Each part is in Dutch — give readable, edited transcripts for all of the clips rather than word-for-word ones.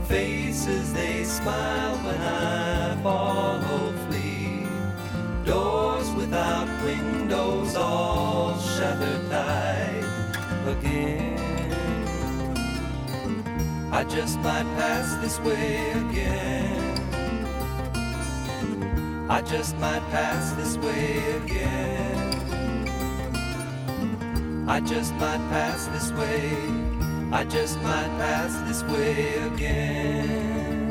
faces they smile when I follow flee. Doors without windows all shattered tight again. I just might pass this way again. I just might pass this way again. I just might pass this way. I just might pass this way again.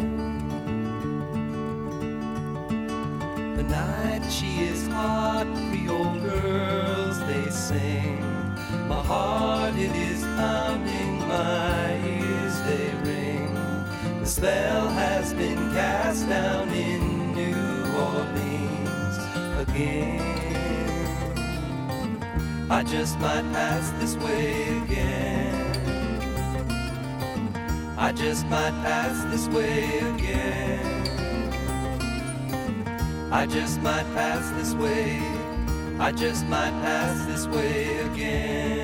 The night she is hot, Creole girls they sing. My heart it is pounding, my ears they ring. The spell has been cast down in New Orleans again. I just might pass this way again. I just might pass this way again. I just might pass this way. I just might pass this way again.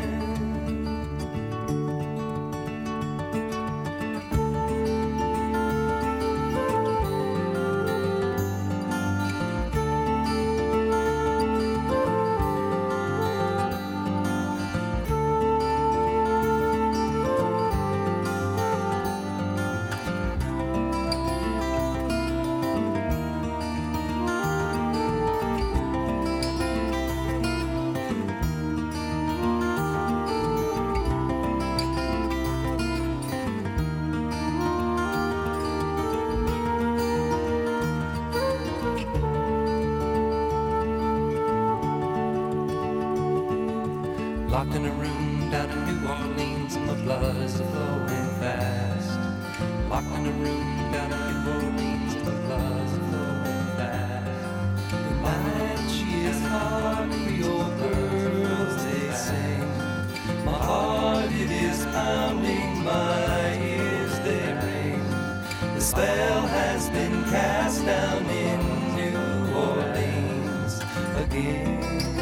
Locked in a room down in New Orleans and my blood is flowing fast. Locked in a room down in New Orleans and my blood is flowing fast. The night she is hard, Creole girls they sing. My heart it is pounding, my ears they ring. The spell has been cast down in New Orleans again.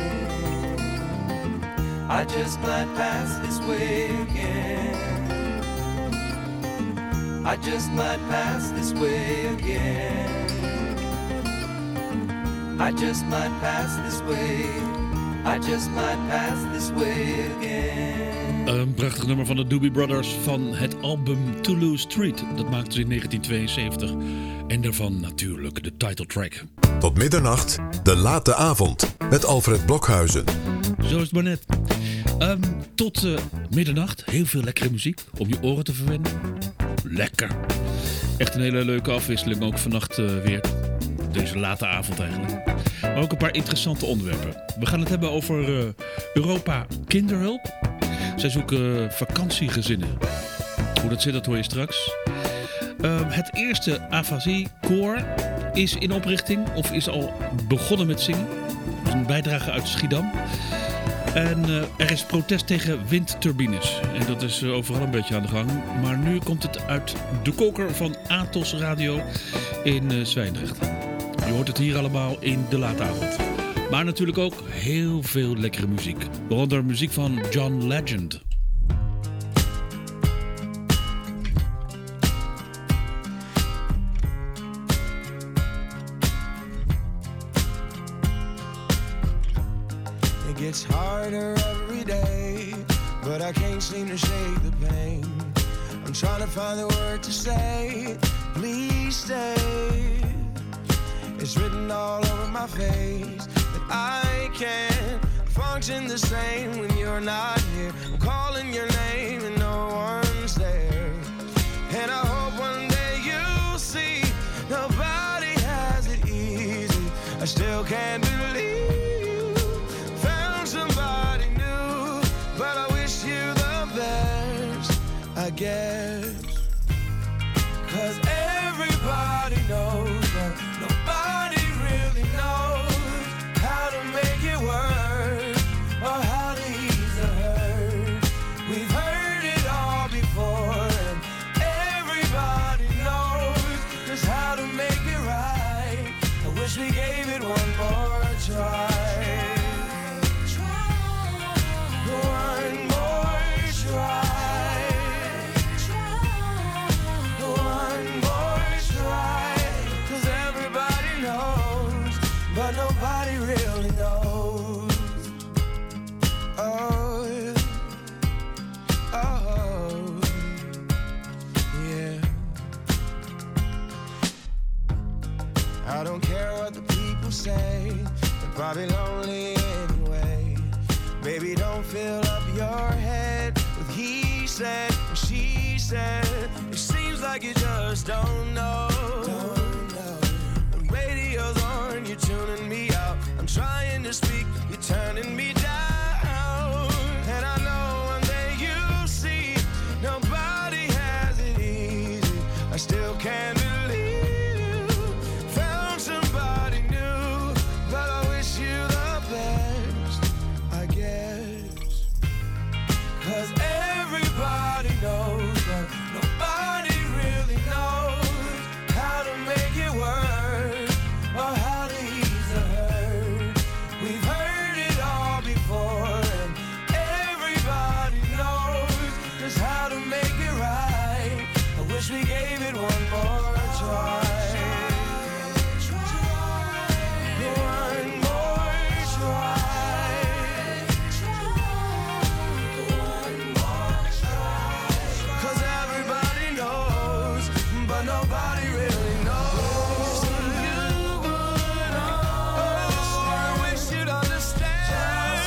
I just might pass this way again. I just might pass this way again. I just might pass this way. I just might pass this way again. Een prachtig nummer van de Doobie Brothers van het album Toulouse Street. Dat maakten ze in 1972. En daarvan natuurlijk de title track. Tot middernacht, de late avond met Alfred Blokhuizen. Zo is het maar net. Tot middernacht. Heel veel lekkere muziek om je oren te verwennen. Lekker. Echt een hele leuke afwisseling ook vannacht weer. Deze late avond eigenlijk. Maar ook een paar interessante onderwerpen. We gaan het hebben over Europa Kinderhulp. Zij zoeken vakantiegezinnen. Hoe dat zit, dat hoor je straks. Het eerste Afasie-koor is in oprichting of is al begonnen met zingen. Dat is een bijdrage uit Schiedam. En er is protest tegen windturbines. En dat is overal een beetje aan de gang. Maar nu komt het uit de koker van Atos Radio in Zwijndrecht. Je hoort het hier allemaal in de late avond. Maar natuurlijk ook heel veel lekkere muziek. Waaronder muziek van John Legend. It's harder every day, but I can't seem to shake the pain. I'm trying to find the word to say, please stay. It's written all over my face that I can't function the same when you're not here. I'm calling your name and no one's there. And I hope one day you'll see nobody has it easy. I still can't believe somebody new, but I wish you the best, I guess. 'Cause everybody knows that nobody really knows how to make it work or how to ease the hurt. We've heard it all before, and everybody knows just how to make it right. I wish we gave it one more try. One more try. I don't care what the people say, they're probably lonely anyway. Baby, don't fill up your head with he said and she said. It seems like you just don't know. The radio's on, you're tuning me out. I'm trying to speak, you're turning me down. And I know one day you'll see nobody has it easy. I still can't believe you found somebody new, but I wish you the best, I guess. 'Cause everybody knows, but nobody really knows how to make it work or how to ease the hurt. We've heard it all before, and everybody knows just how to make it right. I wish we gave it one more try. One more try. One more try. 'Cause everybody knows, but nobody really knows. You would oh, I wish you'd understand.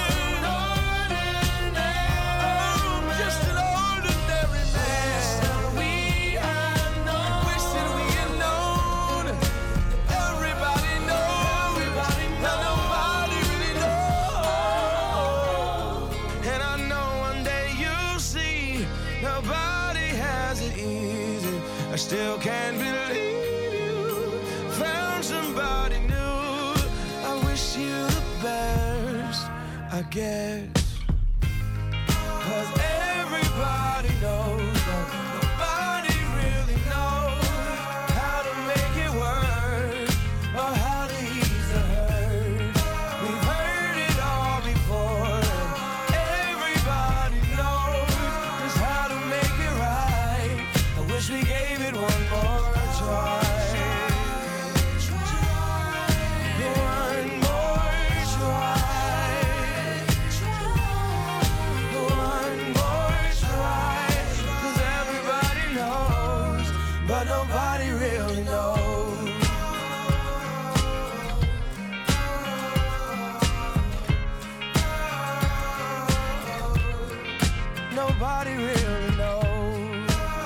Just an ordinary man. We had known. Wish that we had known. Everybody knows, but nobody really knows. And I know one day you'll see nobody has it easy. I still can't believe you found somebody new. I wish you the best, I guess. 'Cause everybody knows, but nobody really knows how to make it work or how to ease the hurt. We've heard it all before, and everybody knows just how to make it right. I wish we gave it one more try. One more try. One more try. 'Cause everybody knows, but nobody really knows. Nobody really knows.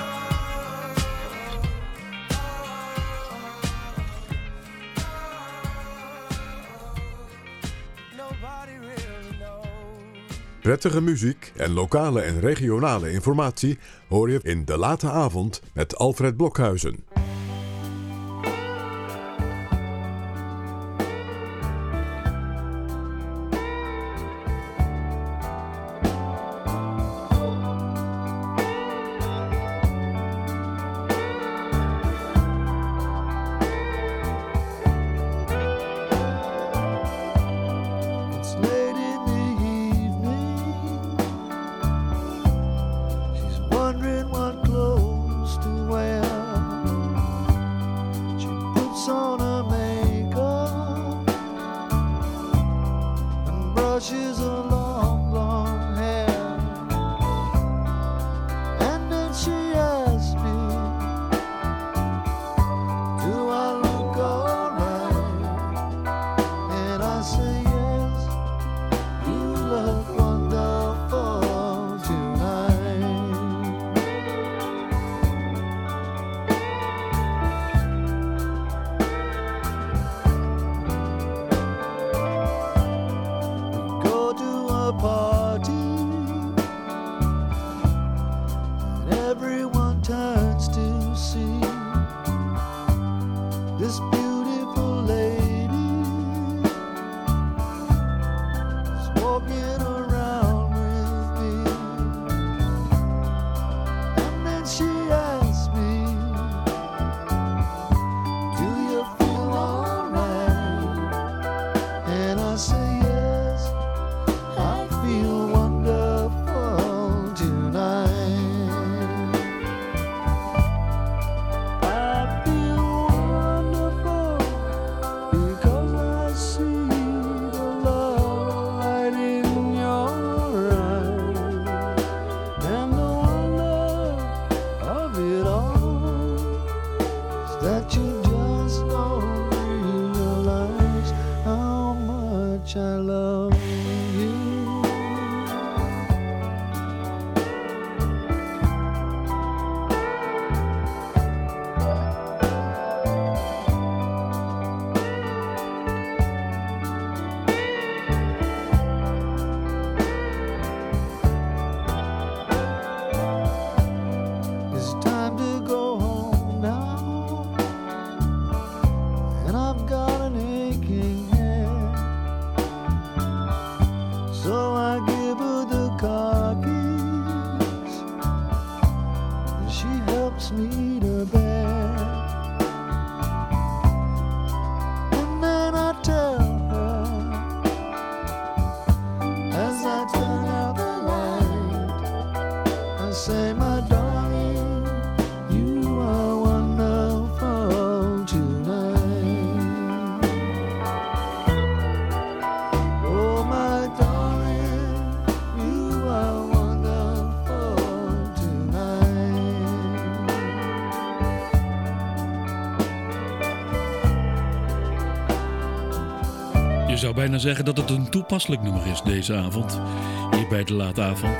Nobody really knows. Prettige muziek en lokale en regionale informatie hoor je in De Late Avond met Alfred Blokhuizen. It's late in the evening. She's wondering what clothes to wear. zou bijna zeggen dat het een toepasselijk nummer is deze avond. Hier bij de late avond.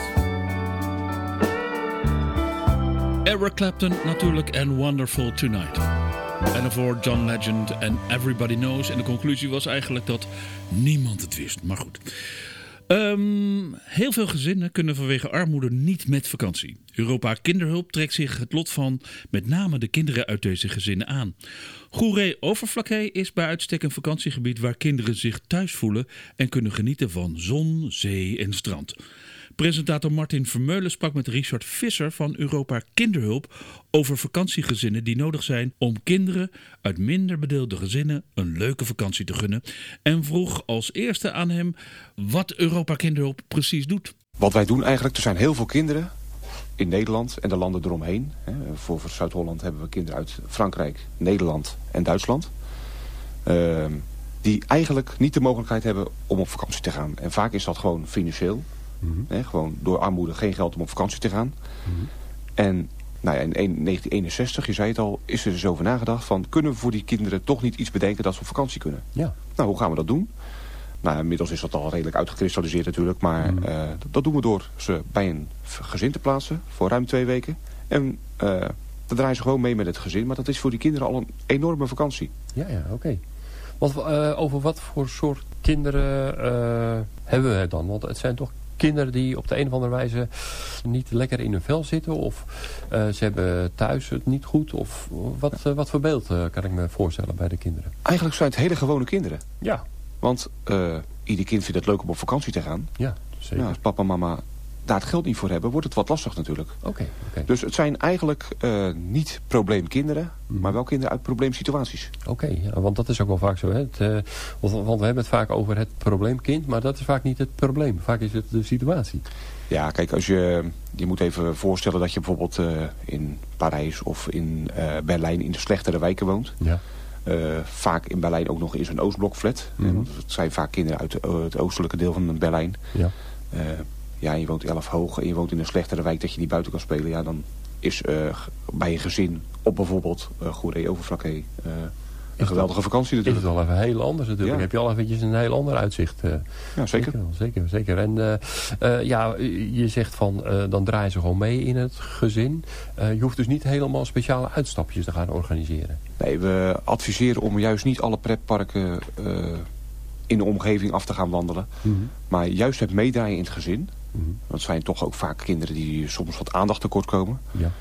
Eric Clapton natuurlijk en Wonderful Tonight. En daarvoor John Legend en Everybody Knows. En de conclusie was eigenlijk dat niemand het wist. Maar goed. Heel veel gezinnen kunnen vanwege armoede niet met vakantie. Europa Kinderhulp trekt zich het lot van met name de kinderen uit deze gezinnen aan. Goeree-Overflakkee is bij uitstek een vakantiegebied waar kinderen zich thuis voelen en kunnen genieten van zon, zee en strand. Presentator Martin Vermeulen sprak met Richard Visser van Europa Kinderhulp over vakantiegezinnen die nodig zijn om kinderen uit minder bedeelde gezinnen een leuke vakantie te gunnen. En vroeg als eerste aan hem wat Europa Kinderhulp precies doet. Wat wij doen eigenlijk, er zijn heel veel kinderen in Nederland en de landen eromheen. Voor Zuid-Holland hebben we kinderen uit Frankrijk, Nederland en Duitsland. Die eigenlijk niet de mogelijkheid hebben om op vakantie te gaan. En vaak is dat gewoon financieel. Gewoon door armoede geen geld om op vakantie te gaan. En nou ja, in 1961, je zei het al, is er dus over nagedacht van kunnen we voor die kinderen toch niet iets bedenken dat ze op vakantie kunnen. Ja. Nou, hoe gaan we dat doen? Nou, inmiddels is dat al redelijk uitgekristalliseerd natuurlijk. Maar dat doen we door ze bij een gezin te plaatsen voor ruim 2 weken. En dan draaien ze gewoon mee met het gezin. Maar dat is voor die kinderen al een enorme vakantie. Ja, oké. Over wat voor soort kinderen hebben we het dan? Want het zijn toch kinderen die op de een of andere wijze niet lekker in hun vel zitten. Of ze hebben thuis het niet goed. Of wat voor beeld kan ik me voorstellen bij de kinderen? Eigenlijk zijn het hele gewone kinderen. Ja. Want ieder kind vindt het leuk om op vakantie te gaan. Ja, zeker. Nou, als papa en mama daar het geld niet voor hebben, wordt het wat lastig natuurlijk. Oké. Dus het zijn eigenlijk niet probleemkinderen, maar wel kinderen uit probleemsituaties. Oké, ja, want dat is ook wel vaak zo. Hè? Want we hebben het vaak over het probleemkind, maar dat is vaak niet het probleem. Vaak is het de situatie. Ja, kijk, als je moet even voorstellen dat je bijvoorbeeld in Parijs of in Berlijn in de slechtere wijken woont. Ja. Vaak in Berlijn ook nog in zo'n Oostblokflat. Want het zijn vaak kinderen uit het oostelijke deel van Berlijn. Ja. En je woont 11 hoog en je woont in een slechtere wijk dat je niet buiten kan spelen. Ja, dan is bij een gezin op bijvoorbeeld Goeree-Overflakkee een geweldige vakantie natuurlijk. Is het wel even heel anders natuurlijk. Ja. Heb je al eventjes een heel ander uitzicht. Ja, zeker. Zeker. En je zegt van dan draaien ze gewoon mee in het gezin. Je hoeft dus niet helemaal speciale uitstapjes te gaan organiseren. Nee, we adviseren om juist niet alle pretparken in de omgeving af te gaan wandelen. Maar juist het meedraaien in het gezin. Want het zijn toch ook vaak kinderen die soms wat aandacht tekort komen.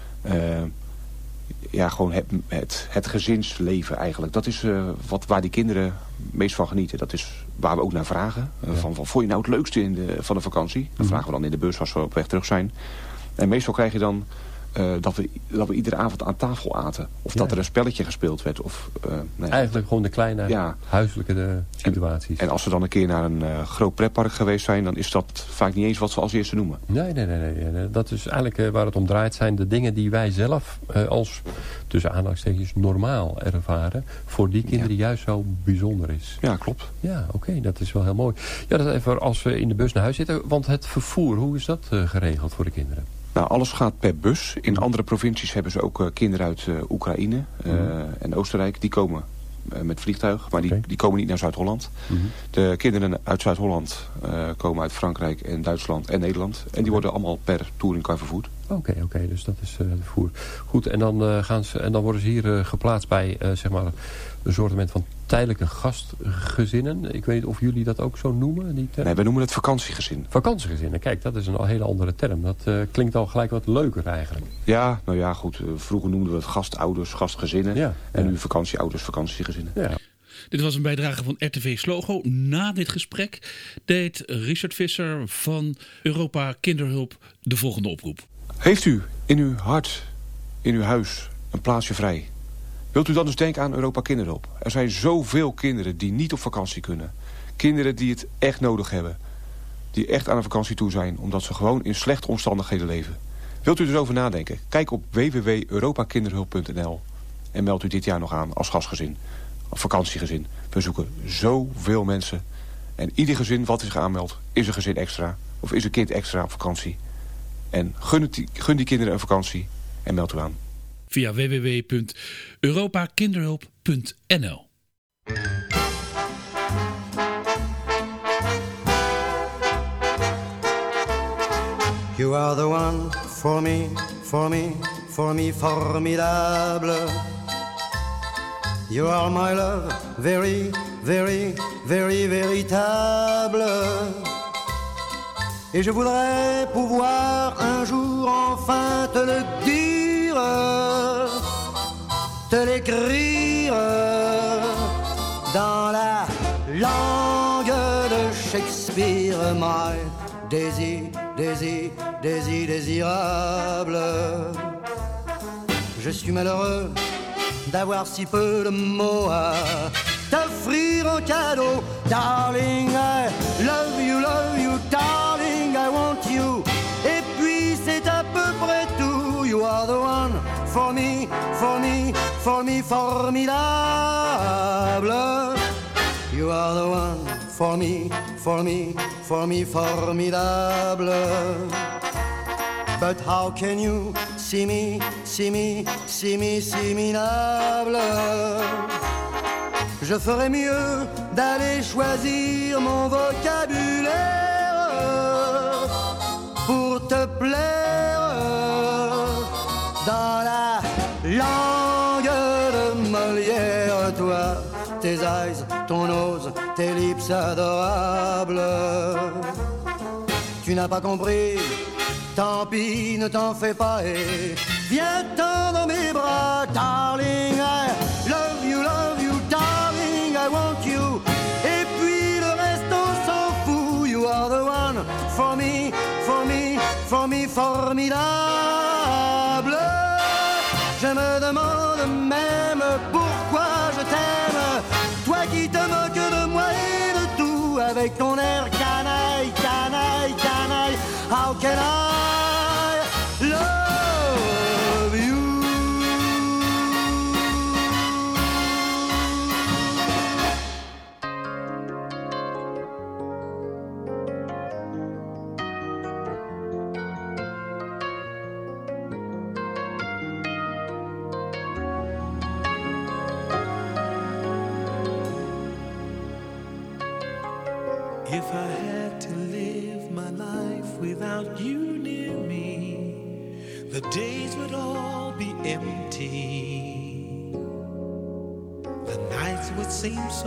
Ja. Gewoon het gezinsleven eigenlijk. Dat is waar die kinderen meest van genieten. Dat is waar we ook naar vragen. Van vond je nou het leukste van de vakantie? Dat vragen we dan in de bus als we op weg terug zijn. En meestal krijg je dan dat we iedere avond aan tafel aten. Of dat er een spelletje gespeeld werd. Eigenlijk gewoon de kleine huiselijke situaties. En als we dan een keer naar een groot pretpark geweest zijn, dan is dat vaak niet eens wat ze als eerste noemen. Nee. Dat is eigenlijk waar het om draait. Zijn de dingen die wij zelf als, tussen aanhalingstekens, normaal ervaren. Voor die kinderen juist zo bijzonder is. Ja, klopt. Ja, oké, dat is wel heel mooi. Ja, dat even als we in de bus naar huis zitten. Want het vervoer, hoe is dat geregeld voor de kinderen? Nou, alles gaat per bus. In andere provincies hebben ze ook kinderen uit Oekraïne en Oostenrijk. Die komen met vliegtuig, maar die komen niet naar Zuid-Holland. De kinderen uit Zuid-Holland komen uit Frankrijk en Duitsland en Nederland. En die worden allemaal per touringcar vervoerd. Oké, dus dat is de vervoer. Goed, en dan worden ze hier geplaatst bij zeg maar een soort van tijdelijke gastgezinnen. Ik weet niet of jullie dat ook zo noemen, die term? Nee, we noemen het vakantiegezin. Vakantiegezinnen, kijk, dat is een hele andere term. Dat klinkt al gelijk wat leuker eigenlijk. Ja, nou ja, goed. Vroeger noemden we het gastouders, gastgezinnen. En nu vakantieouders, vakantiegezinnen. Ja. Dit was een bijdrage van RTV Slogo. Na dit gesprek deed Richard Visser van Europa Kinderhulp de volgende oproep. Heeft u in uw hart, in uw huis, een plaatsje vrij? Wilt u dan dus denken aan Europa Kinderhulp? Er zijn zoveel kinderen die niet op vakantie kunnen. Kinderen die het echt nodig hebben. Die echt aan een vakantie toe zijn, omdat ze gewoon in slechte omstandigheden leven. Wilt u dus over nadenken? Kijk op www.europakinderhulp.nl en meld u dit jaar nog aan als gastgezin. Of vakantiegezin. We zoeken zoveel mensen. En ieder gezin wat zich aanmeldt, is een gezin extra. Of is een kind extra op vakantie. En gun die kinderen een vakantie en meld u aan. Via www.europakinderhulp.nl You are the one for me, for me, for me, formidable. You are my love, very, very, very véritable. Et je voudrais pouvoir un jour enfin te le dire, te l'écrire dans la langue de Shakespeare. My Daisy, Daisy, Daisy, désirable. Je suis malheureux d'avoir si peu de mots à t'offrir en cadeau. Darling, I love you, darling, I want you. Et puis c'est à peu près tout. You are the one for me, for me, for me, formidable. You are the one for me, for me, for me, formidable. But how can you see me, see me, see me, see me minable? Je ferais mieux d'aller choisir mon vocabulaire pour te plaire dans la langue de Molière. Toi, tes eyes, ton nose, tes lips adorables. Tu n'as pas compris, tant pis, ne t'en fais pas et viens-t'en dans mes bras. Darling, I love you, darling, I want you. Et puis le reste on s'en fout. You are the one for me, for me, for me, formidable. Je me demande même pourquoi je t'aime, toi qui te moques de moi et de tout, avec ton air canaille, canaille, canaille. How can I love you? If I had to live my life without you near me, the days would all be empty. The nights would seem so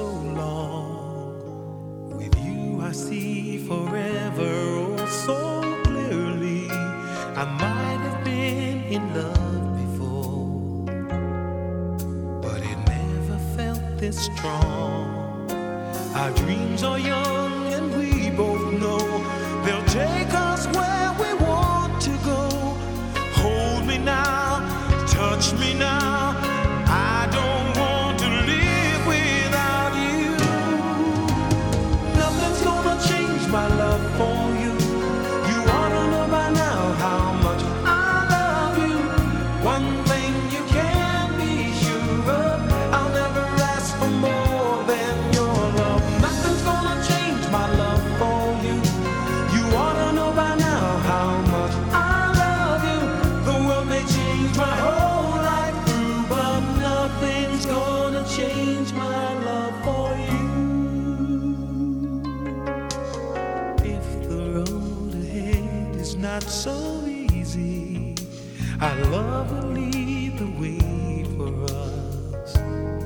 long. With you I see forever oh so clearly. I might have been in love before, but it never felt this strong. Our dreams are young and we both know they'll take us where we want to go. Hold me now, touch me now. I don't want to live without you. Nothing's gonna change my love for you. You ought to know by now how much I love you. One thing you can be sure of, I'll never ask for more than your love. Nothing's gonna change my love for you. You ought to know by now how much I love you. The world may change my whole life through, but nothing's gonna change my love for you. If the road ahead is not so easy, our love will lead the way for us.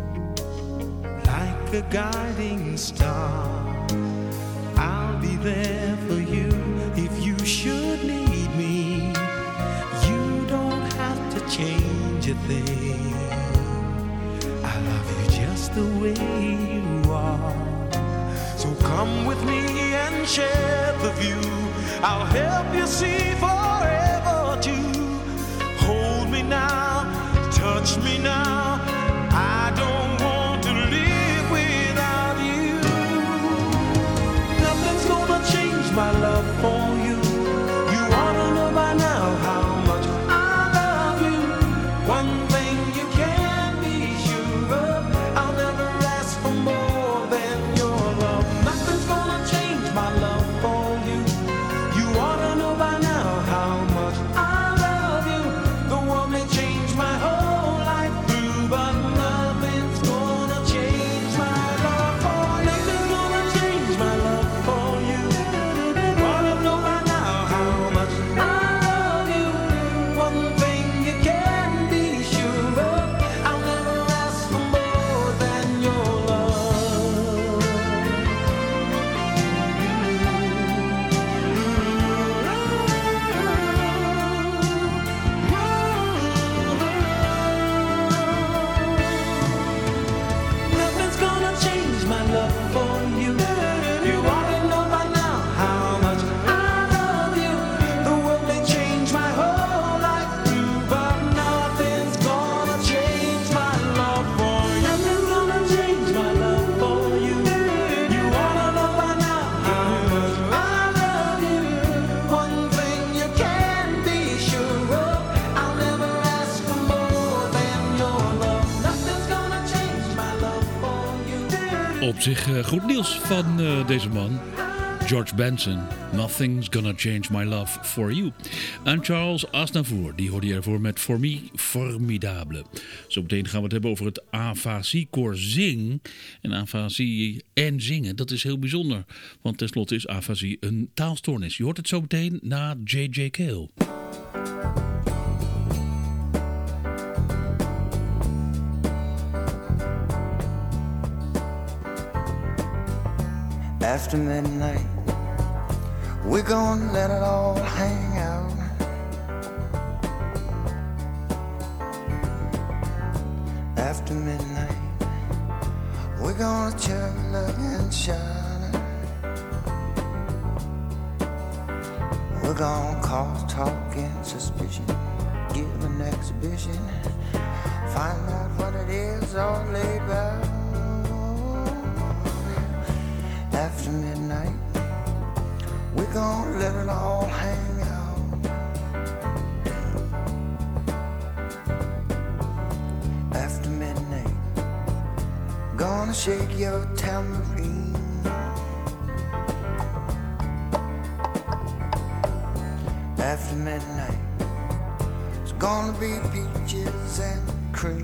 Like a guiding star, I'll be there for you if you should need me. You don't have to change a thing. I love you just the way you are. So come with me and share the view. I'll help you see forever too. Hold me now, touch me now. I don't want to live without you. Nothing's gonna change my love for you. You ought to know by now how much I love you. One thing you can be sure of, I'll never ask for more than your love. Nothing's gonna change my love for you. You ought to know by now how much I love you. The world may change my whole life through, but Op zich goed nieuws van deze man. George Benson, Nothing's Gonna Change My Love For You. En Charles Aznavour, die hoorde je ervoor met For Me Formidable. Zometeen gaan we het hebben over het Afasie-koor Zing. En afasie en zingen, dat is heel bijzonder. Want tenslotte is afasie een taalstoornis. Je hoort het zo meteen na J.J. Cale. After midnight, we're gonna let it all hang out. After midnight, we're gonna chug, look and shine. We're gonna cause talk and suspicion, give an exhibition, find out what it is all about. After midnight, we're gonna let it all hang out. After midnight, gonna shake your tambourine. After midnight, it's gonna be peaches and cream.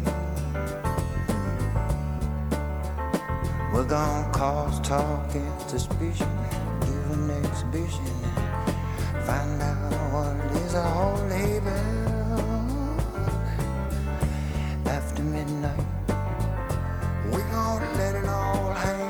We're gonna cause talk and suspicion, give an exhibition, find out what it is all about. After midnight, we're gonna let it all hang.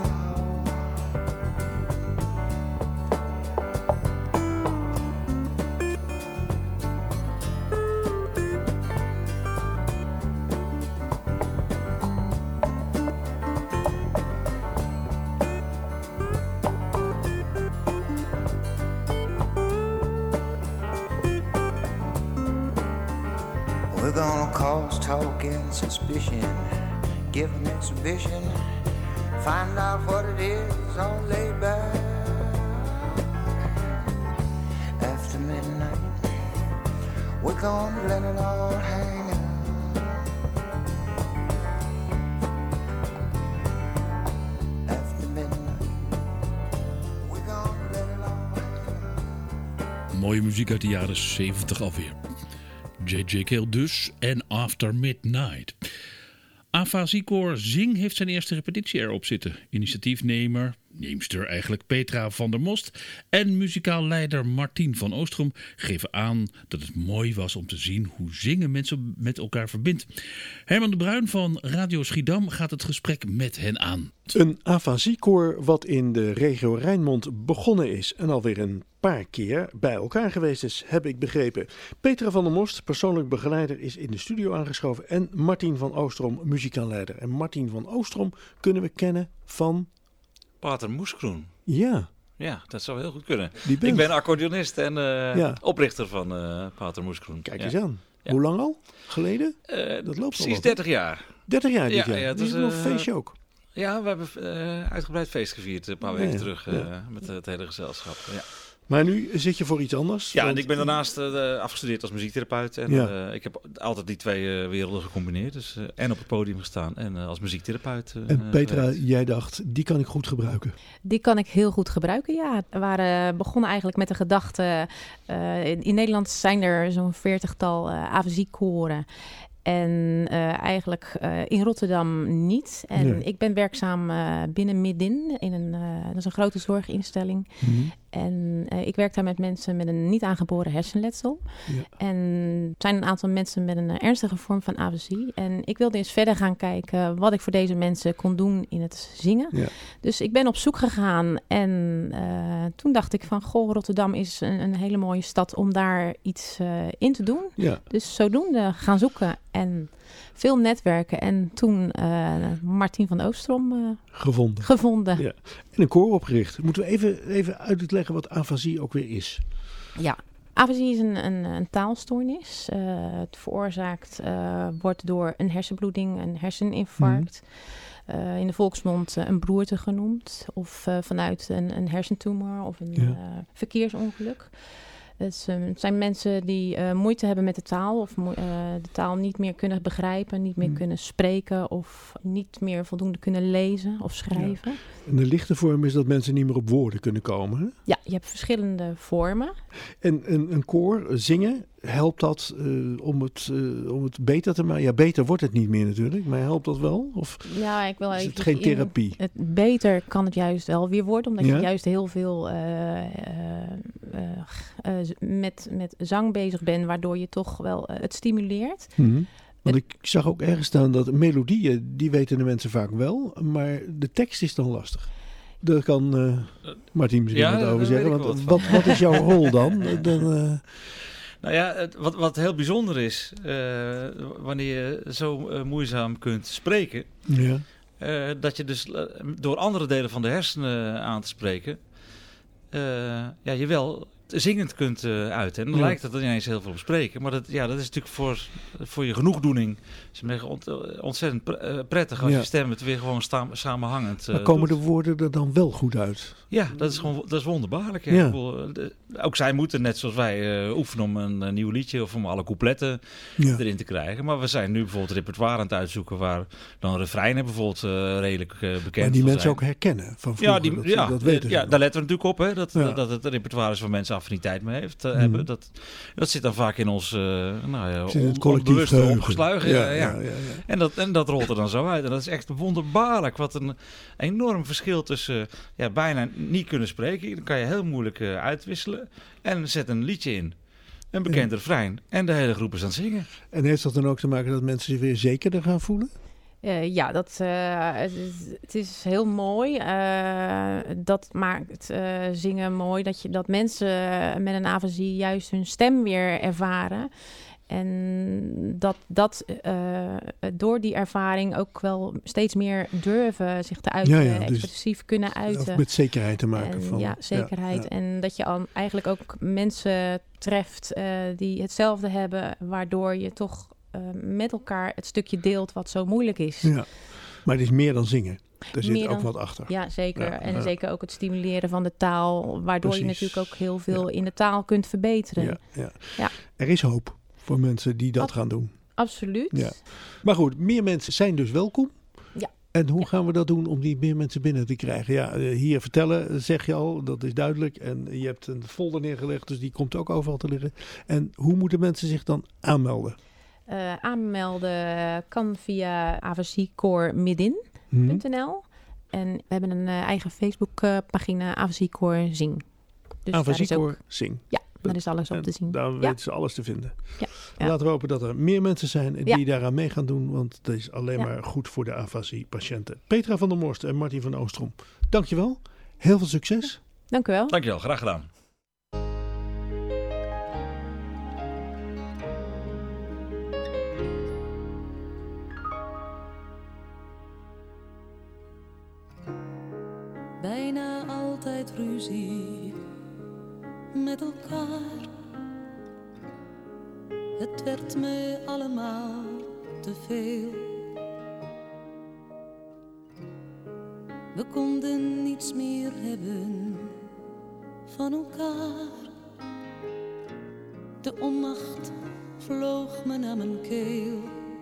We're gonna cause talk and suspicion, give an exhibition, find out what it is all laid back. After midnight, we're gonna let it all hang out. After midnight, we're gonna let it all hang out. Mooie muziek uit de jaren 70 alweer. J.J. Cale dus en After Midnight. Afasie-koor Zing heeft zijn eerste repetitie erop zitten. Neemster eigenlijk Petra van der Most en muzikaal leider Martien van Oostrom geven aan dat het mooi was om te zien hoe zingen mensen met elkaar verbindt. Herman de Bruin van Radio Schiedam gaat het gesprek met hen aan. Een afasiekoor wat in de regio Rijnmond begonnen is en alweer een paar keer bij elkaar geweest is, heb ik begrepen. Petra van der Most, persoonlijk begeleider, is in de studio aangeschoven en Martien van Oostrom, muzikaal leider. En Martien van Oostrom kunnen we kennen van Pater Moeskroen. Ja. Ja, dat zou heel goed kunnen. Ik ben accordeonist en oprichter van Pater Moeskroen. Kijk eens aan. Ja. Hoe lang al? Geleden? Dat loopt precies 30 jaar. 30 jaar dit jaar? Ja, het is nog een feestje ook. Ja, we hebben uitgebreid feest gevierd een paar weken terug met het hele gezelschap. Ja. Maar nu zit je voor iets anders? Ja, en ik ben daarnaast afgestudeerd als muziektherapeut. En ik heb altijd die twee werelden gecombineerd. Dus, en op het podium gestaan en als muziektherapeut. En Petra, jij dacht, die kan ik goed gebruiken? Die kan ik heel goed gebruiken, ja. We waren begonnen eigenlijk met de gedachte... in Nederland zijn er zo'n 40-tal afasiekoren. En eigenlijk in Rotterdam niet. En ik ben werkzaam binnen Midin. Dat is een grote zorginstelling. Mm-hmm. En ik werk daar met mensen met een niet aangeboren hersenletsel. Ja. En er zijn een aantal mensen met een ernstige vorm van afasie. En ik wilde eens verder gaan kijken wat ik voor deze mensen kon doen in het zingen. Ja. Dus ik ben op zoek gegaan. En toen dacht ik van, Rotterdam is een hele mooie stad om daar iets in te doen. Ja. Dus zodoende gaan zoeken en veel netwerken. En toen Martien van Oostrom gevonden. Ja. En een koor opgericht. Moeten we even uitleggen wat afasie ook weer is? Ja, afasie is een taalstoornis. Het veroorzaakt wordt door een hersenbloeding, een herseninfarct. In de volksmond een beroerte genoemd. Of vanuit een hersentumor of een verkeersongeluk. Het zijn mensen die moeite hebben met de taal of de taal niet meer kunnen begrijpen, niet meer kunnen spreken of niet meer voldoende kunnen lezen of schrijven. Ja. En de lichte vorm is dat mensen niet meer op woorden kunnen komen. Hè? Ja, je hebt verschillende vormen. En een koor, zingen, helpt dat om het beter te maken? Ja, beter wordt het niet meer natuurlijk, maar helpt dat wel? Of ik wil is even het geen therapie? Het beter kan het juist wel weer worden, omdat je juist heel veel met zang bezig bent, waardoor je toch wel het stimuleert. Mm-hmm. Want ik zag ook ergens staan dat melodieën, die weten de mensen vaak wel, maar de tekst is dan lastig. Daar kan Martin misschien wat over zeggen. Want wat is jouw rol dan? Nou ja, wat heel bijzonder is, wanneer je zo moeizaam kunt spreken, dat je dus door andere delen van de hersenen aan te spreken, je wel zingend kunt uiten. En dan lijkt het er ineens heel veel op spreken. Maar dat is natuurlijk voor je genoegdoening ontzettend prettig als je stem het weer gewoon samenhangend maar komen doet. de woorden er dan wel goed uit? Ja, dat is wonderbaarlijk. Ja. Ook zij moeten, net zoals wij, oefenen om een nieuw liedje of om alle coupletten erin te krijgen. Maar we zijn nu bijvoorbeeld repertoire aan het uitzoeken waar dan refreinen bijvoorbeeld redelijk bekend maar die mensen zijn. ook herkennen van vroeger. Dat weten ze daar letten we natuurlijk op. Hè, dat het repertoire is waar mensen affiniteit mee hebben. Dat zit dan vaak in ons onbewuste opgeslagen. Ja. En dat rolt er dan zo uit. En dat is echt wonderbaarlijk. Wat een enorm verschil tussen bijna niet kunnen spreken. Dan kan je heel moeilijk uitwisselen. En zet een liedje in. Een bekend refrein. En de hele groep is aan het zingen. En heeft dat dan ook te maken dat mensen zich weer zekerder gaan voelen? Het is heel mooi. Dat maakt zingen mooi. Dat mensen met een afasie juist hun stem weer ervaren. En dat door die ervaring ook wel steeds meer durven zich te uiten. Expressief kunnen uiten. Of met zekerheid te maken. Zekerheid. Ja. En dat je eigenlijk ook mensen treft die hetzelfde hebben. Waardoor je toch met elkaar het stukje deelt wat zo moeilijk is. Ja, maar het is meer dan zingen. Er zit ook wat achter. Ja, zeker. En zeker ook het stimuleren van de taal. Waardoor je natuurlijk ook heel veel in de taal kunt verbeteren. Ja. Er is hoop voor mensen die dat gaan doen. Absoluut. Ja. Maar goed, meer mensen zijn dus welkom. Ja. En hoe gaan we dat doen om die meer mensen binnen te krijgen? Ja, hier vertellen zeg je al, dat is duidelijk. En je hebt een folder neergelegd, dus die komt ook overal te liggen. En hoe moeten mensen zich dan aanmelden? Aanmelden kan via avasiekoormidin.nl. En we hebben een eigen Facebookpagina, Avasiekoor Zing. Dus Avasiekoor Zing. Ja, daar is alles op te zien. Daar weten ze alles te vinden. Ja. Laten we hopen dat er meer mensen zijn die daaraan mee gaan doen. Want het is alleen maar goed voor de afasie-patiënten. Petra van der Morst en Martin van Oostrom. Dankjewel. Heel veel succes. Dank u wel. Dankjewel, graag gedaan. Bijna altijd ruzie met elkaar. Het werd me allemaal te veel. We konden niets meer hebben van elkaar. De onmacht vloog me naar mijn keel.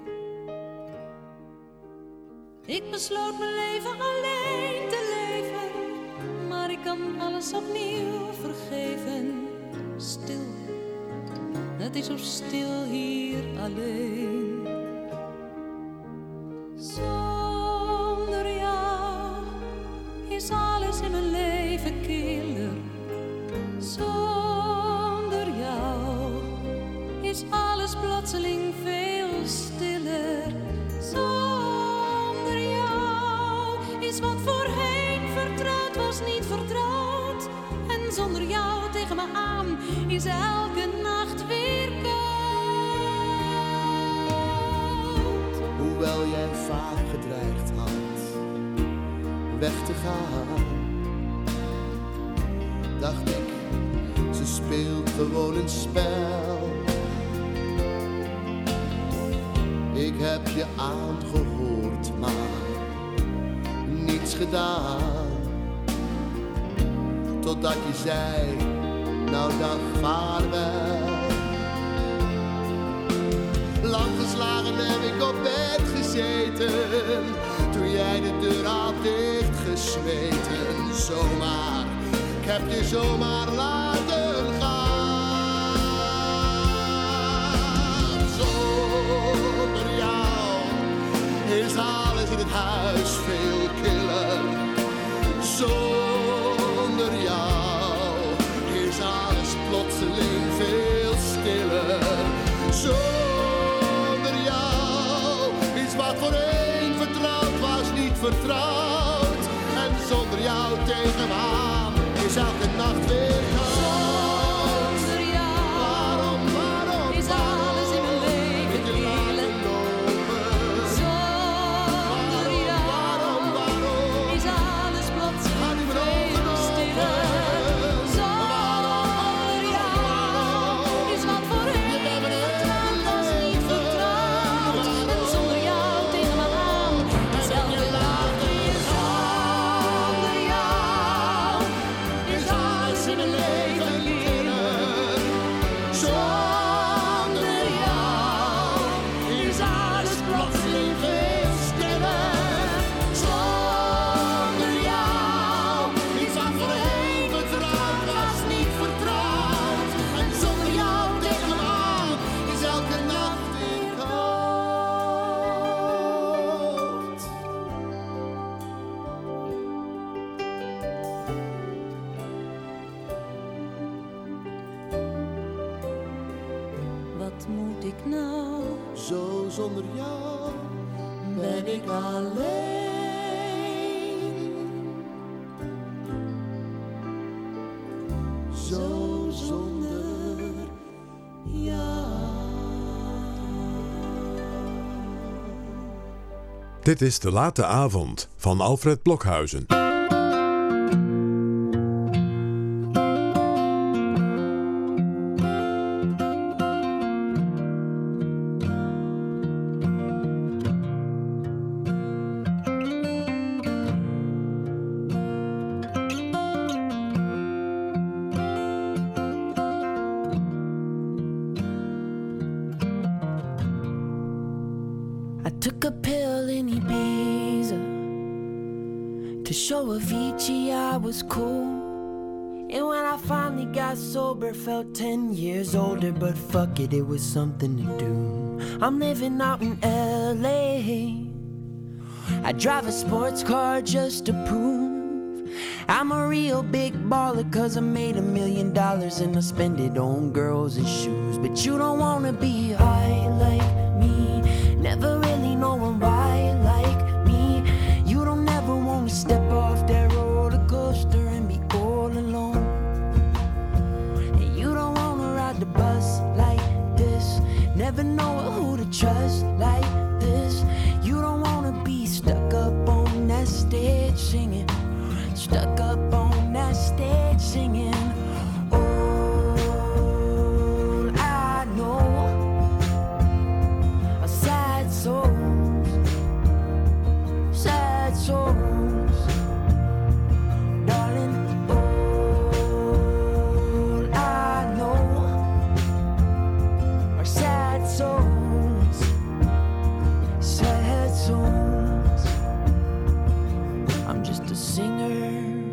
Ik besloot mijn leven alleen te leven, maar ik kan alles opnieuw vergeven. Stil, het is zo stil hier alleen. Zonder jou is alles in mijn leven killer. Zonder jou is alles plotseling veel stiller. Zonder jou is wat voorheen vertrouwd was niet vertrouwd. En zonder jou tegen me aan is elke nacht weer koud. Hoewel jij vaak gedreigd had weg te gaan, dacht ik, ze speelt gewoon een spel. Ik heb je aangehoord, maar niets gedaan. Totdat je zei, nou dag vaarwel. Lang geslagen heb ik op bed gezeten, toen jij de deur had dichtgesmeten. Zomaar, ik heb je zomaar laten gaan. Zonder jou is alles in het huis veel killer. Zonder jou is alles plotseling veel stiller. Zonder jou is wat voor een vertrouwd was niet vertrouwd. En zonder jou tegen me aan is elke nacht weer koud. Zonder jou is alles in mijn leven killer. Zonder jou is alles plotseling veel stiller. Zonder jou is wat voor een vertrouwd was niet vertrouwd. En zonder jou tegen me aan is elke nacht weer zonder jou is alles in mijn leven killer. Zonder jou is alles plotseling veel stiller. Zonder jou is wat voor een vertrouwd was niet vertrouwd. En zonder jou tegen me aan is elke nacht weer koud. Wat moet ik nou? Zo zonder jou Ben ik alleen? zo zonder jou. Dit is De Late Avond van Alfred Blokhuizen. I took a pill in Ibiza to show Avicii I was cool. And when I finally got sober, felt 10 years older. But fuck it, it was something to do. I'm living out in LA. I drive a sports car just to prove I'm a real big baller, cause I made $1 million and I spend it on girls and shoes. But you don't wanna be high like me, never really knowing why like me. You don't ever wanna step off that roller coaster and be all alone. And you don't wanna ride the bus like this, never know who to trust like this. You don't wanna be stuck up on that stage singing, stuck up on that stage singing. All I know are sad souls, sad souls, darling. All I know are sad souls, sad souls. I'm just a singer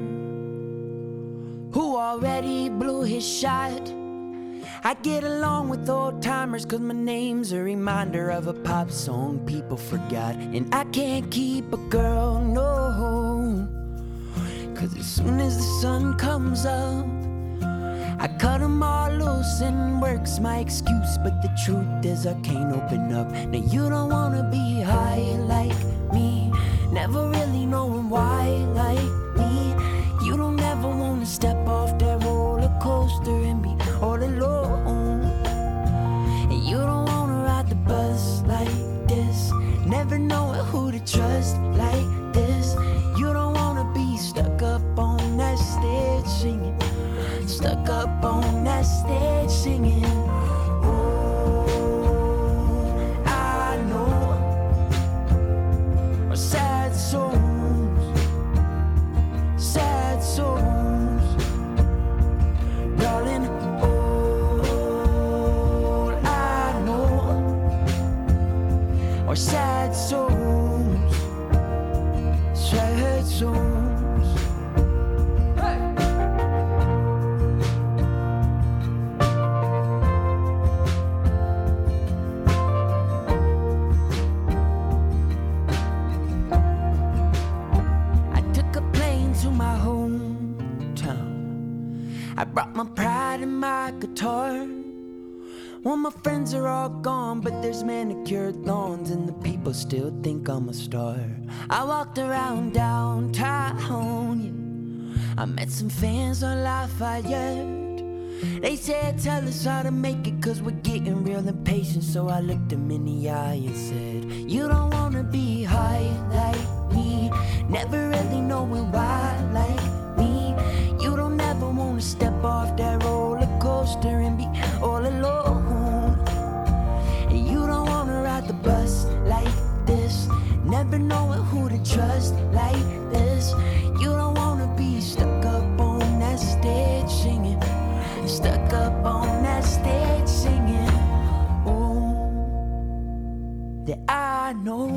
who already blew his shot. I get along with old timers cause my name's a reminder of a pop song people forgot. And I can't keep a girl, no, cause as soon as the sun comes up, I cut them all loose and work's my excuse. But the truth is I can't open up. Now you don't wanna be high like me, never really knowing why like me. You don't ever wanna step off that roller coaster and be all alone. And you don't wanna ride the bus like this, never know who to trust like this. You don't wanna be stuck up on that stage singing, stuck up on that stage singing. Oh, I know are sad souls, sad souls, darling. brought my pride and my guitar. Well, my friends are all gone, but there's manicured lawns, and the people still think I'm a star. I walked around downtown, yeah. I met some fans on Lafayette. They said, tell us how to make it, 'cause we're getting real impatient. So I looked them in the eye and said, you don't wanna be high like me, never really knowing why like me. You don't ever wanna step off that roller coaster and be all alone. And you don't wanna ride the bus like this, never knowing who to trust like this. You don't wanna be stuck up on that stage singing, stuck up on that stage singing. Oh, that I know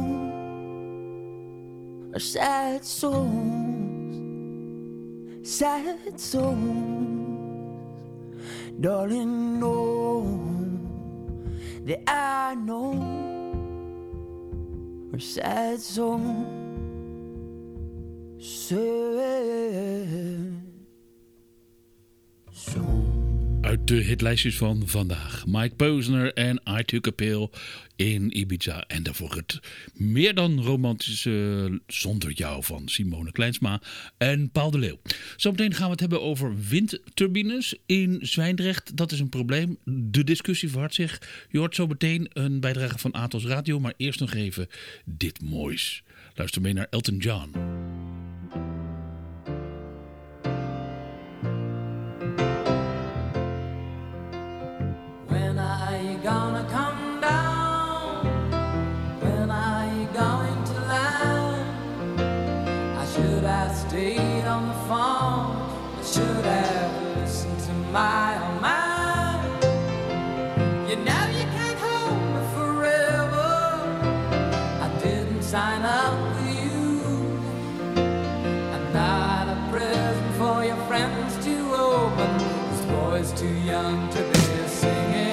are sad songs, sad songs. Darling, know that I know are sad songs, sad songs. Uit de hitlijstjes van vandaag. Mike Posner en I Took a Pill in Ibiza. En daarvoor het meer dan romantische Zonder Jou van Simone Kleinsma en Paul de Leeuw. Zometeen gaan we het hebben over windturbines in Zwijndrecht. Dat is een probleem. De discussie verhardt zich. Je hoort zo meteen een bijdrage van Atos Radio. Maar eerst nog even dit moois. Luister mee naar Elton John. When are you gonna come down? When are you going to land? I should have stayed on the phone. I should have listened to my own mind. You know you can't hold me forever. I didn't sign up with you. I'm not a present for your friends to open. This boy's too young to be singing.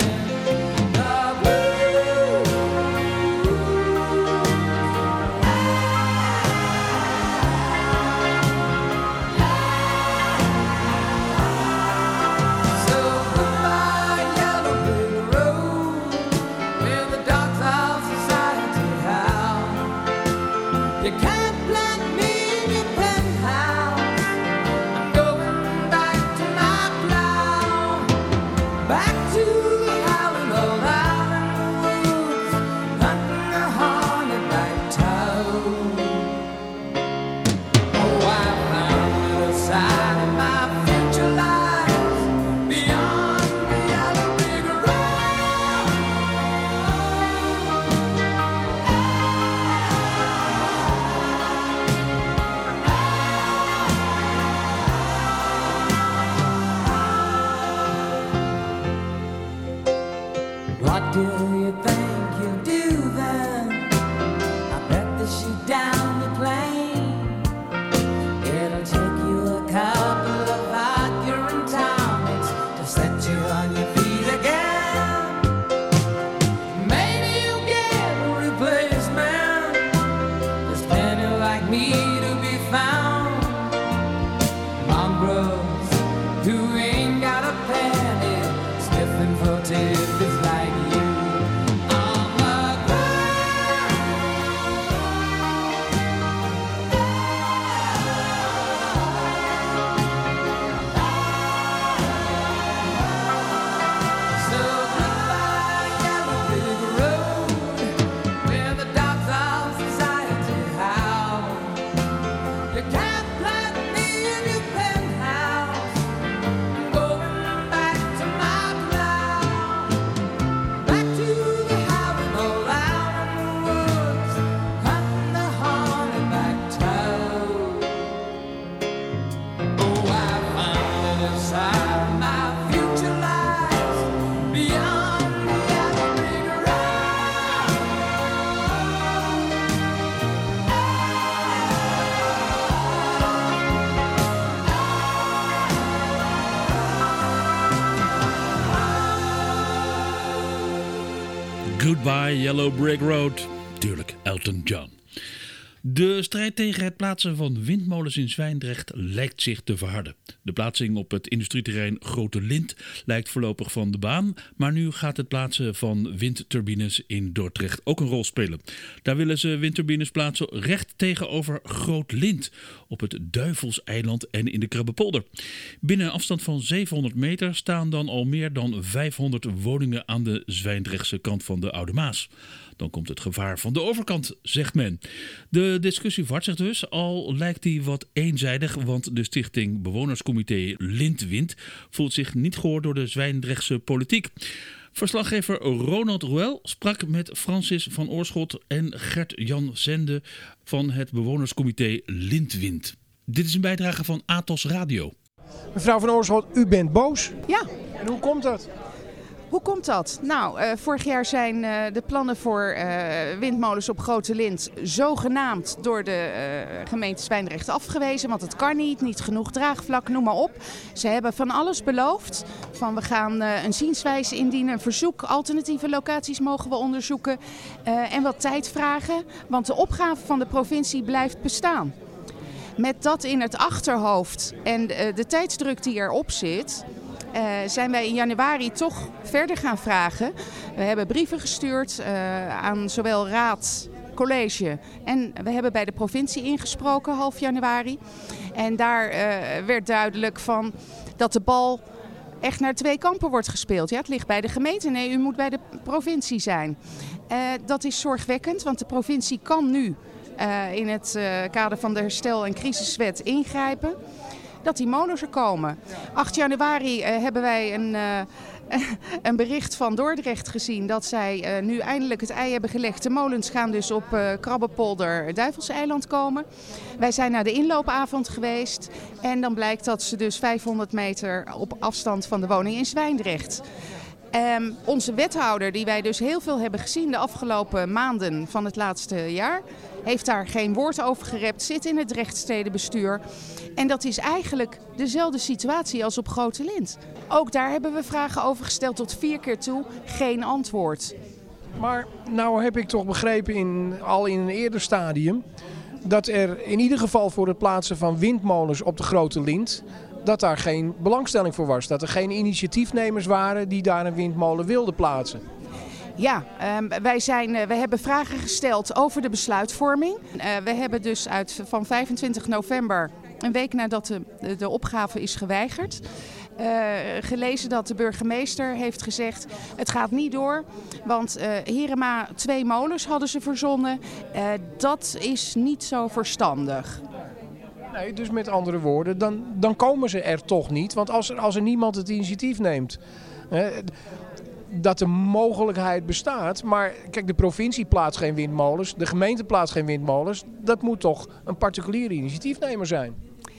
What do you think you'll do then? I bet that she's down the plane. It'll take you a couple of arguing tonics to set you on your feet again. Maybe you'll get a replacement. There's plenty like me to be found. Mongrels who ain't got a penny, stiffing for tidbits like you. On the ground. So goodbye, yellow brick road, where the dogs of society howl. You can't plant me in your penthouse. I'm going back to my plow, back to the howling old out in the woods, cutting the hornback toad. Oh, I found it inside my future lies beyond the yellow brick road. Goodbye Yellow Brick Road. Tuurlijk, Elton John. De strijd tegen het plaatsen van windmolens in Zwijndrecht lijkt zich te verharden. De plaatsing op het industrieterrein Grote Lint lijkt voorlopig van de baan. Maar nu gaat het plaatsen van windturbines in Dordrecht ook een rol spelen. Daar willen ze windturbines plaatsen recht tegenover Groot Lint. Op het Duivelseiland en in de Krabbepolder. Binnen een afstand van 700 meter staan dan al meer dan 500 woningen aan de Zwijndrechtse kant van de Oude Maas. Dan komt het gevaar van de overkant, zegt men. De discussie vart zich dus, al lijkt die wat eenzijdig, want de stichting Bewonerscomité Lintwind voelt zich niet gehoord door de Zwijndrechtse politiek. Verslaggever Ronald Ruel sprak met Francis van Oorschot en Gert-Jan Zende van het Bewonerscomité Lintwind. Dit is een bijdrage van Atos Radio. Mevrouw van Oorschot, u bent boos? Ja. En hoe komt dat? Hoe komt dat? Nou, vorig jaar zijn de plannen voor windmolens op Grote Lint zogenaamd door de gemeente Zwijndrecht afgewezen. Want het kan niet genoeg draagvlak, noem maar op. Ze hebben van alles beloofd. Van we gaan een zienswijze indienen, een verzoek, alternatieve locaties mogen we onderzoeken. En wat tijd vragen, want de opgave van de provincie blijft bestaan. Met dat in het achterhoofd en de tijdsdruk die erop zit, zijn wij in januari toch verder gaan vragen. We hebben brieven gestuurd aan zowel raad, college en we hebben bij de provincie ingesproken half januari. En daar werd duidelijk van dat de bal echt naar twee kampen wordt gespeeld. Ja, het ligt bij de gemeente. Nee, u moet bij de provincie zijn. Dat is zorgwekkend, want de provincie kan nu in het kader van de herstel- en crisiswet ingrijpen. Dat die molens er komen. 8 januari hebben wij een bericht van Dordrecht gezien dat zij nu eindelijk het ei hebben gelegd. De molens gaan dus op Krabbepolder, Duivelseiland komen. Wij zijn naar de inloopavond geweest en dan blijkt dat ze dus 500 meter op afstand van de woning in Zwijndrecht. Onze wethouder, die wij dus heel veel hebben gezien de afgelopen maanden van het laatste jaar, heeft daar geen woord over gerept, zit in het Drechtstedenbestuur. En dat is eigenlijk dezelfde situatie als op Grote Lint. Ook daar hebben we vragen over gesteld, tot 4 keer toe, geen antwoord. Maar nou heb ik toch begrepen al in een eerder stadium dat er in ieder geval voor het plaatsen van windmolens op de Grote Lint, dat daar geen belangstelling voor was. Dat er geen initiatiefnemers waren die daar een windmolen wilden plaatsen. Ja, we hebben vragen gesteld over de besluitvorming. We hebben dus van 25 november, een week nadat de opgave is geweigerd, gelezen dat de burgemeester heeft gezegd, het gaat niet door. Want Herema 2 molens hadden ze verzonnen. Dat is niet zo verstandig. Nee, dus met andere woorden, dan komen ze er toch niet. Want als er niemand het initiatief neemt, dat de mogelijkheid bestaat. Maar kijk, de provincie plaatst geen windmolens, de gemeente plaatst geen windmolens. Dat moet toch een particuliere initiatiefnemer zijn?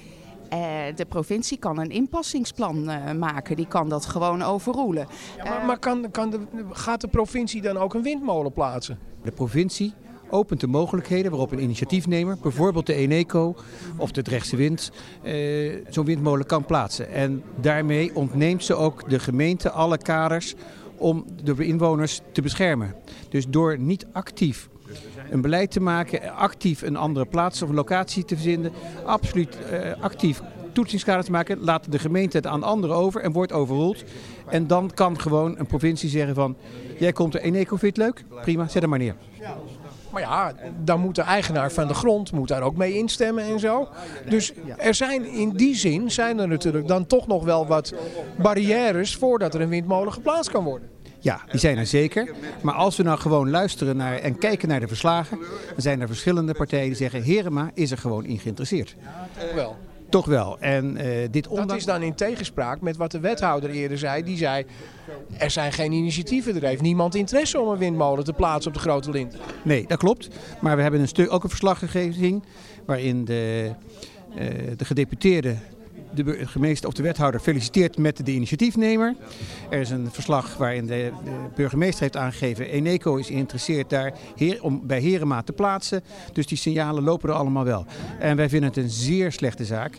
De provincie kan een inpassingsplan maken, die kan dat gewoon overroelen. Ja, maar gaat de provincie dan ook een windmolen plaatsen? De provincie opent de mogelijkheden waarop een initiatiefnemer, bijvoorbeeld de Eneco of de Drechtse Wind, zo'n windmolen kan plaatsen. En daarmee ontneemt ze ook de gemeente alle kaders om de inwoners te beschermen. Dus door niet actief een beleid te maken, actief een andere plaats of een locatie te verzinnen, absoluut actief toetsingskaders te maken, laat de gemeente het aan anderen over en wordt overroeld. En dan kan gewoon een provincie zeggen van, jij komt er Eneco, vind je het leuk? Prima, zet hem maar neer. Maar ja, dan moet de eigenaar van de grond daar ook mee instemmen en zo. Dus in die zin zijn er natuurlijk dan toch nog wel wat barrières voordat er een windmolen geplaatst kan worden. Ja, die zijn er zeker. Maar als we nou gewoon luisteren naar en kijken naar de verslagen, dan zijn er verschillende partijen die zeggen, Herema is er gewoon in geïnteresseerd. Wel. Toch wel. En dat is dan in tegenspraak met wat de wethouder eerder zei. Die zei, er zijn geen initiatieven. Er heeft niemand interesse om een windmolen te plaatsen op de Grote Lint. Nee, dat klopt. Maar we hebben ook een verslag gezien waarin de gedeputeerde de burgemeester of de wethouder feliciteert met de initiatiefnemer. Er is een verslag waarin de burgemeester heeft aangegeven, Eneco is geïnteresseerd om bij Herema te plaatsen. Dus die signalen lopen er allemaal wel. En wij vinden het een zeer slechte zaak.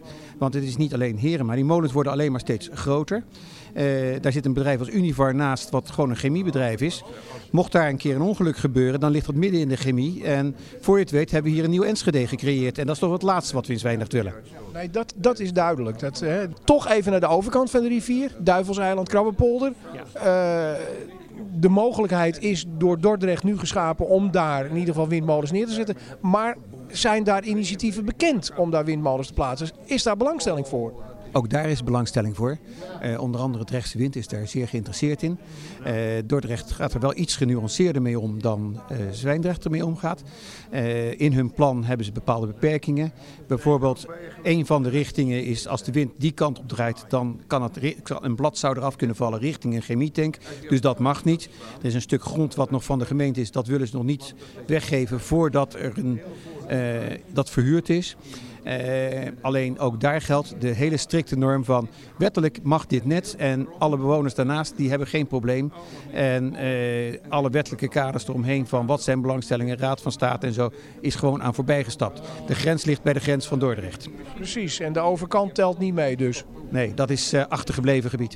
Want het is niet alleen Heren, maar die molens worden alleen maar steeds groter. Daar zit een bedrijf als Univar naast, wat gewoon een chemiebedrijf is. Mocht daar een keer een ongeluk gebeuren, dan ligt dat midden in de chemie. En voor je het weet hebben we hier een nieuw Enschede gecreëerd. En dat is toch het laatste wat we in Zwijndrecht willen. Nee, dat is duidelijk. Toch even naar de overkant van de rivier. Duivelseiland, Krabbenpolder. De mogelijkheid is door Dordrecht nu geschapen om daar in ieder geval windmolens neer te zetten. Maar zijn daar initiatieven bekend om daar windmolens te plaatsen? Is daar belangstelling voor? Ook daar is belangstelling voor. Onder andere het Rechtse Wind is daar zeer geïnteresseerd in. Dordrecht gaat er wel iets genuanceerder mee om dan Zwijndrecht ermee omgaat. In hun plan hebben ze bepaalde beperkingen. Bijvoorbeeld, een van de richtingen is als de wind die kant op draait, dan kan een blad zou eraf kunnen vallen richting een chemietank. Dus dat mag niet. Er is een stuk grond wat nog van de gemeente is, dat willen ze nog niet weggeven voordat er dat verhuurd is. Alleen ook daar geldt de hele strikte norm van wettelijk mag dit net en alle bewoners daarnaast die hebben geen probleem. En alle wettelijke kaders eromheen van wat zijn belangstellingen, Raad van State en zo is gewoon aan voorbij gestapt. De grens ligt bij de grens van Dordrecht. Precies, en de overkant telt niet mee dus? Nee, dat is achtergebleven gebied.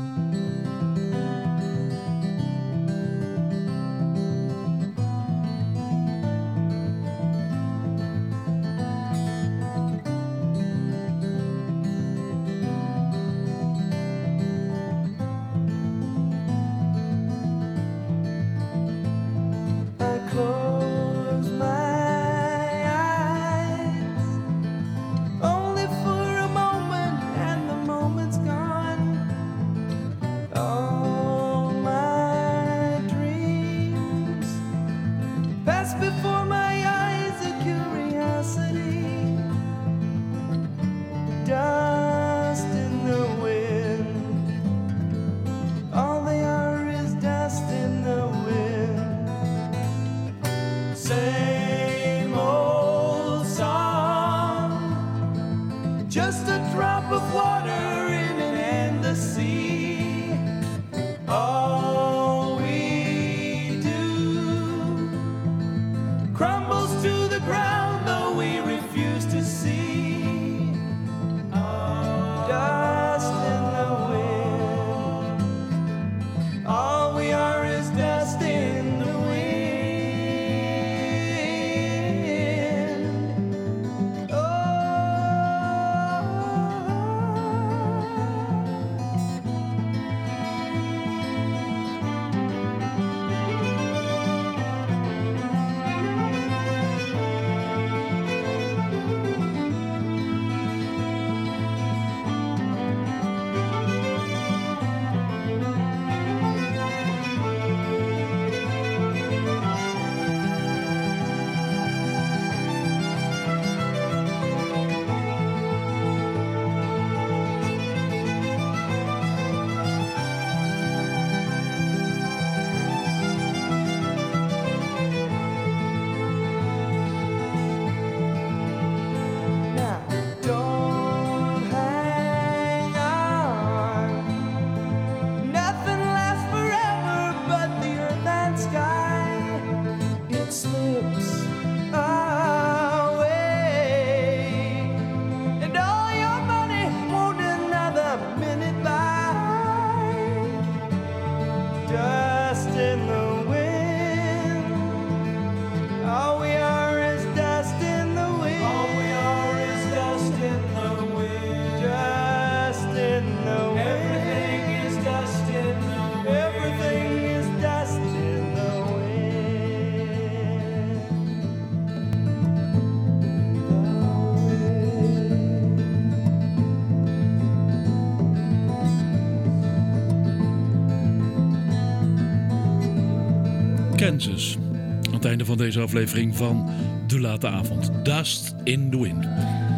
Kansas. Aan het einde van deze aflevering van De Late Avond. Dust in the Wind.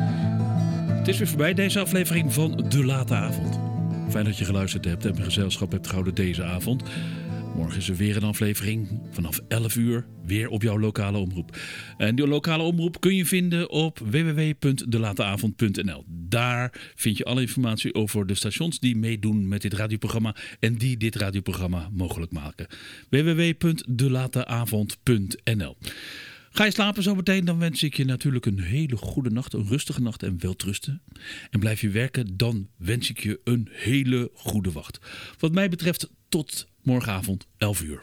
Het is weer voorbij, deze aflevering van De Late Avond. Fijn dat je geluisterd hebt en gezelschap hebt gehouden deze avond. Morgen is er weer een aflevering vanaf 11 uur. Weer op jouw lokale omroep. En die lokale omroep kun je vinden op www.delateavond.nl. Daar vind je alle informatie over de stations die meedoen met dit radioprogramma en die dit radioprogramma mogelijk maken. www.delateavond.nl. Ga je slapen zo meteen, dan wens ik je natuurlijk een hele goede nacht, een rustige nacht en welterusten. En blijf je werken, dan wens ik je een hele goede wacht. Wat mij betreft tot morgenavond 11 uur.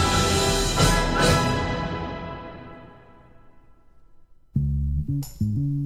Mm-hmm.